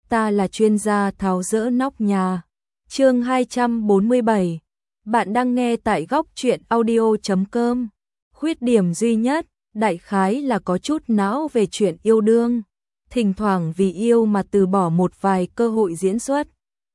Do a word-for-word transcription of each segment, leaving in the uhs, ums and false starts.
ta là chuyên gia tháo dỡ nóc nhà. Chương hai trăm bốn mươi bảy. Bạn đang nghe tại góc truyện audio chấm com. Khuyết điểm duy nhất, đại khái là có chút não về chuyện yêu đương, thỉnh thoảng vì yêu mà từ bỏ một vài cơ hội diễn xuất,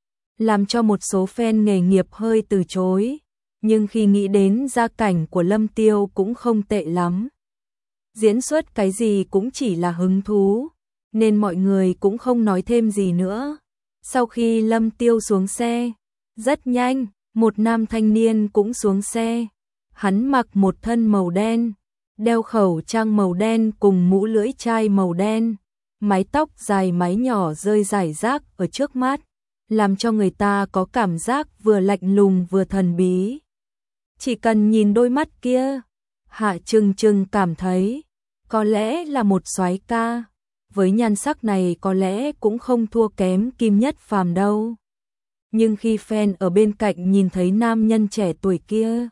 làm cho một số fan nghề nghiệp hơi từ chối, nhưng khi nghĩ đến gia cảnh của Lâm Tiêu cũng không tệ lắm. Diễn xuất cái gì cũng chỉ là hứng thú, nên mọi người cũng không nói thêm gì nữa. Sau khi Lâm Tiêu xuống xe, rất nhanh, một nam thanh niên cũng xuống xe. Hắn mặc một thân màu đen, đeo khẩu trang màu đen cùng mũ lưỡi chai màu đen, mái tóc dài mái nhỏ rơi rải rác ở trước mắt, làm cho người ta có cảm giác vừa lạnh lùng vừa thần bí. Chỉ cần nhìn đôi mắt kia, Hạ Trừng Trừng cảm thấy có lẽ là một soái ca, với nhan sắc này có lẽ cũng không thua kém Kim Nhất Phàm đâu. Nhưng khi fan ở bên cạnh nhìn thấy nam nhân trẻ tuổi kia,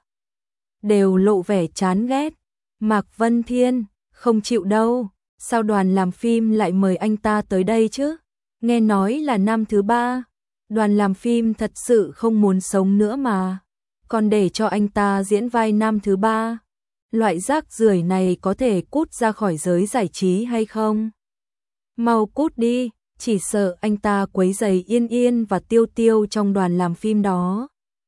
đều lộ vẻ chán ghét. Mạc Vân Thiên, không chịu đâu, sao đoàn làm phim lại mời anh ta tới đây chứ? Nghe nói là năm thứ ba, đoàn làm phim thật sự không muốn sống nữa mà, còn để cho anh ta diễn vai năm thứ ba. Loại rác rưởi này có thể cút ra khỏi giới giải trí hay không? Mau cút đi, chỉ sợ anh ta quấy rầy Yên Yên và Tiêu Tiêu trong đoàn làm phim đó.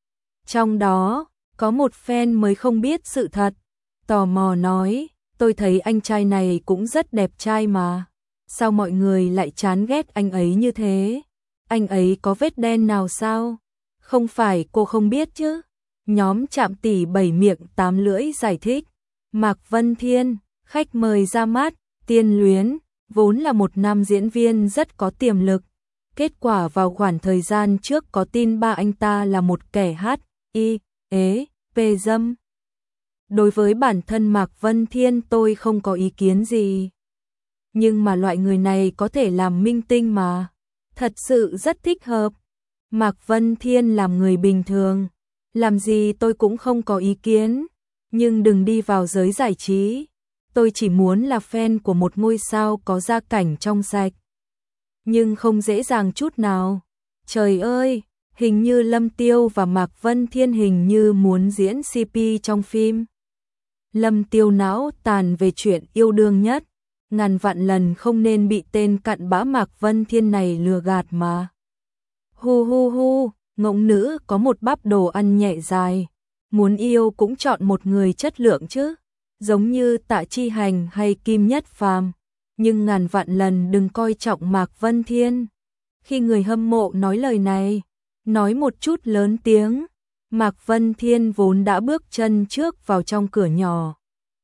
Trong đó, có một fan mới không biết sự thật, tò mò nói, tôi thấy anh trai này cũng rất đẹp trai mà, sao mọi người lại chán ghét anh ấy như thế? Anh ấy có vết đen nào sao? Không phải cô không biết chứ? Nhóm Trạm Tỷ bảy miệng tám lưỡi giải thích. Mạc Vân Thiên, khách mời ra mắt, Tiên Luyến, vốn là một nam diễn viên rất có tiềm lực. Kết quả vào khoảng thời gian trước có tin ba anh ta là một kẻ hát, y, ế, về dâm. Đối với bản thân Mạc Vân Thiên tôi không có ý kiến gì. Nhưng mà loại người này có thể làm minh tinh mà. Thật sự rất thích hợp. Mạc Vân Thiên làm người bình thường, làm gì tôi cũng không có ý kiến. Nhưng đừng đi vào giới giải trí. Tôi chỉ muốn là fan của một ngôi sao có gia cảnh trong sạch. Nhưng không dễ dàng chút nào. Trời ơi, hình như Lâm Tiêu và Mạc Vân Thiên hình như muốn diễn xê pê trong phim. Lâm Tiêu não tàn về chuyện yêu đương nhất, ngàn vạn lần không nên bị tên cặn bã Mạc Vân Thiên này lừa gạt mà. Hu hu hu, ngỗng nữ có một bắp đồ ăn nhẹ dài, muốn yêu cũng chọn một người chất lượng chứ, giống như Tạ Chi Hành hay Kim Nhất Phàm, nhưng ngàn vạn lần đừng coi trọng Mạc Vân Thiên. Khi người hâm mộ nói lời này, nói một chút lớn tiếng, Mạc Vân Thiên vốn đã bước chân trước vào trong cửa nhỏ.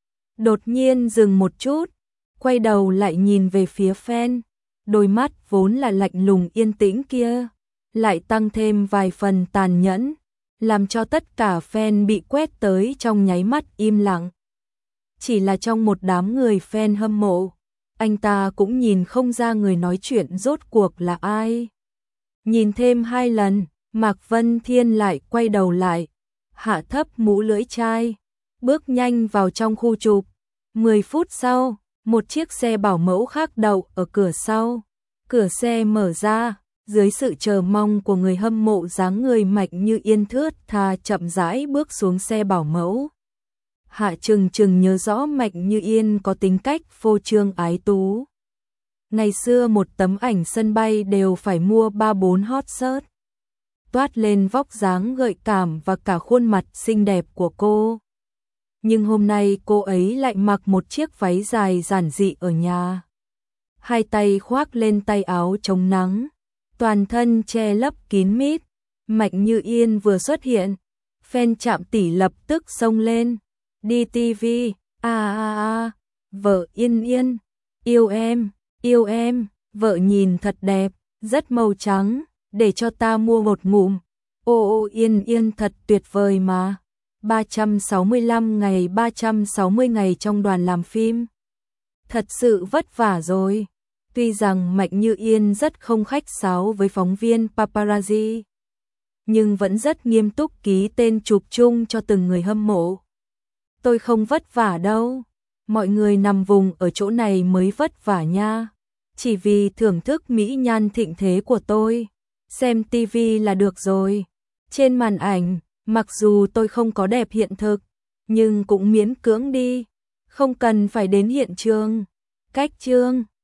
Đột nhiên dừng một chút, quay đầu lại nhìn về phía fan, đôi mắt vốn là lạnh lùng yên tĩnh kia, lại tăng thêm vài phần tàn nhẫn, làm cho tất cả fan bị quét tới trong nháy mắt im lặng. Chỉ là trong một đám người fan hâm mộ, anh ta cũng nhìn không ra người nói chuyện rốt cuộc là ai. Nhìn thêm hai lần, Mạc Vân Thiên lại quay đầu lại, hạ thấp mũ lưỡi chai, bước nhanh vào trong khu chụp. Mười phút sau, một chiếc xe bảo mẫu khác đậu ở cửa sau. Cửa xe mở ra, dưới sự chờ mong của người hâm mộ dáng người mạnh như yên thướt tha chậm rãi bước xuống xe bảo mẫu. Hạ Trừng Trừng nhớ rõ Mạnh Như Yên có tính cách phô trương ái tú. Ngày xưa một tấm ảnh sân bay đều phải mua ba bốn hot search, toát lên vóc dáng gợi cảm và cả khuôn mặt xinh đẹp của cô. Nhưng hôm nay cô ấy lại mặc một chiếc váy dài giản dị ở nhà. Hai tay khoác lên tay áo chống nắng, toàn thân che lấp kín mít. Mạnh Như Yên vừa xuất hiện, fan Trạm Tỷ lập tức xông lên. Đi ti vi, a a a, vợ Yên Yên, yêu em, yêu em, vợ nhìn thật đẹp, rất màu trắng, để cho ta mua một ngụm. Ô ô Yên Yên thật tuyệt vời mà. ba trăm sáu mươi lăm ngày ba trăm sáu mươi ngày trong đoàn làm phim. Thật sự vất vả rồi. Tuy rằng Mạnh Như Yên rất không khách sáo với phóng viên paparazzi, nhưng vẫn rất nghiêm túc ký tên chụp chung cho từng người hâm mộ. Tôi không vất vả đâu, mọi người nằm vùng ở chỗ này mới vất vả nha. chỉ vì thưởng thức mỹ nhan thịnh thế của tôi. Xem tivi là được rồi. Trên màn ảnh, mặc dù tôi không có đẹp hiện thực, nhưng cũng miễn cưỡng đi, không cần phải đến hiện trường. Cách chương